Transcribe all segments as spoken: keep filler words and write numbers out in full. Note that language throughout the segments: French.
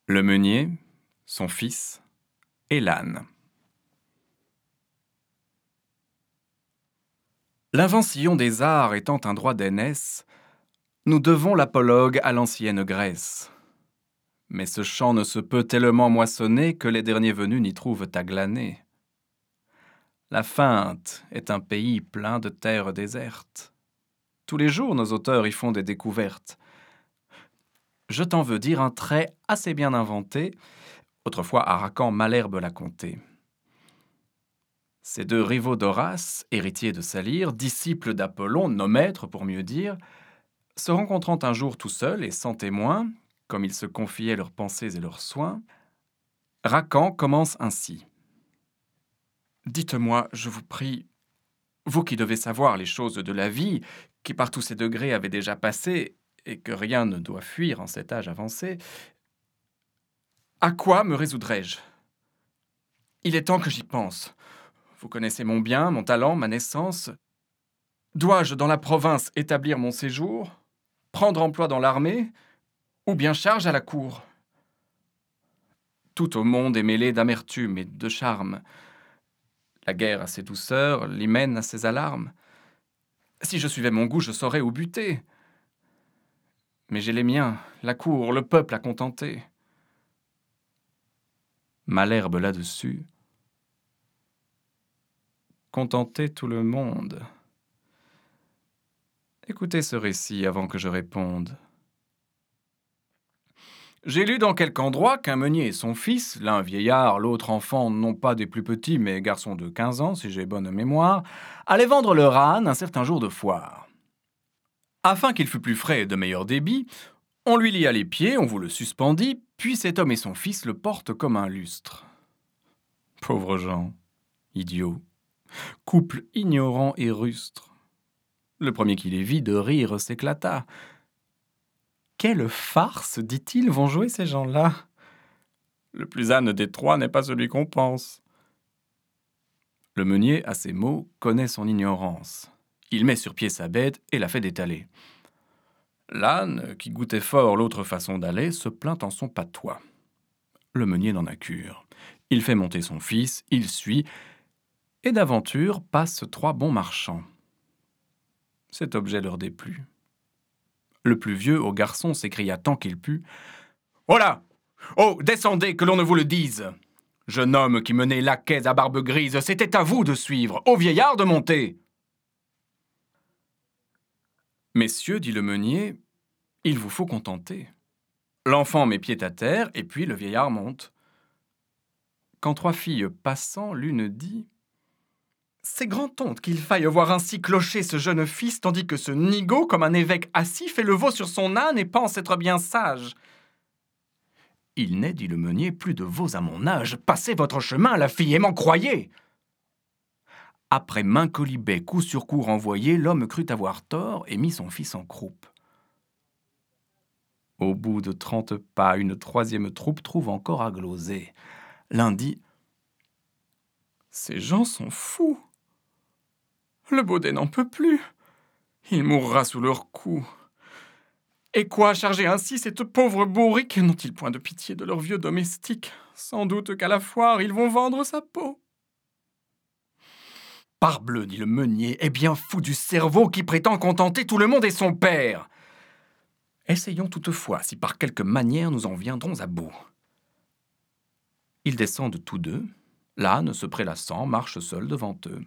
Le meunier, son fils et l'âne. L'invention des arts étant un droit d'aînesse, nous devons l'apologue à l'ancienne Grèce. Mais ce champ ne se peut tellement moissonner que les derniers venus n'y trouvent à glaner. La Feinte est un pays plein de terres désertes. Tous les jours, nos auteurs y font des découvertes. Je t'en veux dire un trait assez bien inventé. Autrefois, Aracan Malherbe l'a conté. Ces deux rivaux d'Horace, héritiers de Salyre, disciples d'Apollon, nos maîtres pour mieux dire, se rencontrant un jour tout seuls et sans témoin, comme ils se confiaient leurs pensées et leurs soins, Racan commence ainsi. « Dites-moi, je vous prie, vous qui devez savoir les choses de la vie, qui par tous ces degrés avez déjà passé, et que rien ne doit fuir en cet âge avancé, à quoi me résoudrais-je? Il est temps que j'y pense. Vous connaissez mon bien, mon talent, ma naissance. Dois-je dans la province établir mon séjour, prendre emploi dans l'armée, ou bien charge à la cour? Tout au monde est mêlé d'amertume et de charme. La guerre a ses douceurs, l'hymen a ses alarmes. Si je suivais mon goût, je saurais où buter. Mais j'ai les miens, la cour, le peuple à contenter. Malherbe là-dessus. Contenter tout le monde. Écoutez ce récit avant que je réponde. J'ai lu dans quelque endroit qu'un meunier et son fils, l'un vieillard, l'autre enfant, non pas des plus petits, mais garçon de quinze ans, si j'ai bonne mémoire, allaient vendre leur âne un certain jour de foire. Afin qu'il fût plus frais et de meilleur débit, on lui lia les pieds, on vous le suspendit, puis cet homme et son fils le portent comme un lustre. Pauvres gens, idiots, couple ignorant et rustre. Le premier qui les vit de rire s'éclata. Quelle farce, dit-il, vont jouer ces gens-là? Le plus âne des trois n'est pas celui qu'on pense. Le meunier, à ces mots, connaît son ignorance. Il met sur pied sa bête et la fait détaler. L'âne, qui goûtait fort l'autre façon d'aller, se plaint en son patois. Le meunier n'en a cure. Il fait monter son fils, il suit, et d'aventure passent trois bons marchands. Cet objet leur déplut. Le plus vieux au garçon s'écria tant qu'il put. « Oh là! Oh, descendez, que l'on ne vous le dise! Jeune homme qui menait laquais à barbe grise, c'était à vous de suivre, au vieillard de monter! » Messieurs, dit le meunier, il vous faut contenter. L'enfant met pied à terre, et puis le vieillard monte. Quand trois filles passant, l'une dit « C'est grand honte qu'il faille voir ainsi clocher ce jeune fils, tandis que ce nigaud, comme un évêque assis, fait le veau sur son âne et pense être bien sage. » Il n'est, dit le meunier, plus de veaux à mon âge. Passez votre chemin, la fille, et m'en croyez. Après maint colibet, coup sur coup renvoyé, l'homme crut avoir tort et mit son fils en croupe. Au bout de trente pas, une troisième troupe trouve encore à gloser. L'un dit « Ces gens sont fous. Le baudet n'en peut plus. Il mourra sous leur coup. Et quoi, charger ainsi cette pauvre bourrique? N'ont-ils point de pitié de leur vieux domestique? Sans doute qu'à la foire, ils vont vendre sa peau. » Parbleu, dit le meunier, est bien fou du cerveau qui prétend contenter tout le monde et son père. Essayons toutefois si par quelque manière nous en viendrons à bout. Ils descendent tous deux. L'âne, se prélassant, marche seul devant eux.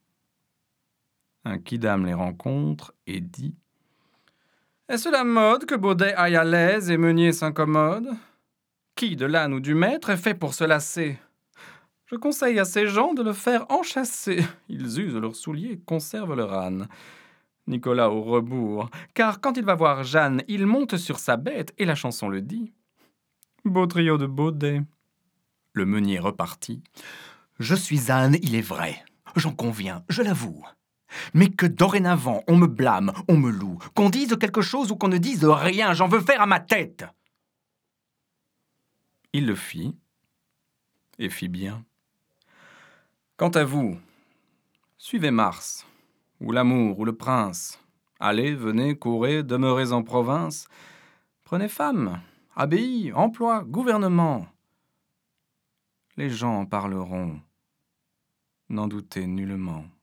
Un quidam les rencontre et dit « Est-ce la mode que baudet aille à l'aise et meunier s'incommode? Qui, de l'âne ou du maître, est fait pour se lasser? Je conseille à ces gens de le faire enchasser. Ils usent leurs souliers et conservent leur âne. Nicolas au rebours, car quand il va voir Jeanne, il monte sur sa bête et la chanson le dit. Beau trio de baudet. » Le meunier repartit. « Je suis âne, il est vrai. J'en conviens, je l'avoue. Mais que dorénavant on me blâme, on me loue, qu'on dise quelque chose ou qu'on ne dise rien, j'en veux faire à ma tête. » Il le fit, et fit bien. Quant à vous, suivez Mars, ou l'amour, ou le prince. Allez, venez, courez, demeurez en province. Prenez femme, abbaye, emploi, gouvernement. Les gens en parleront, n'en doutez nullement.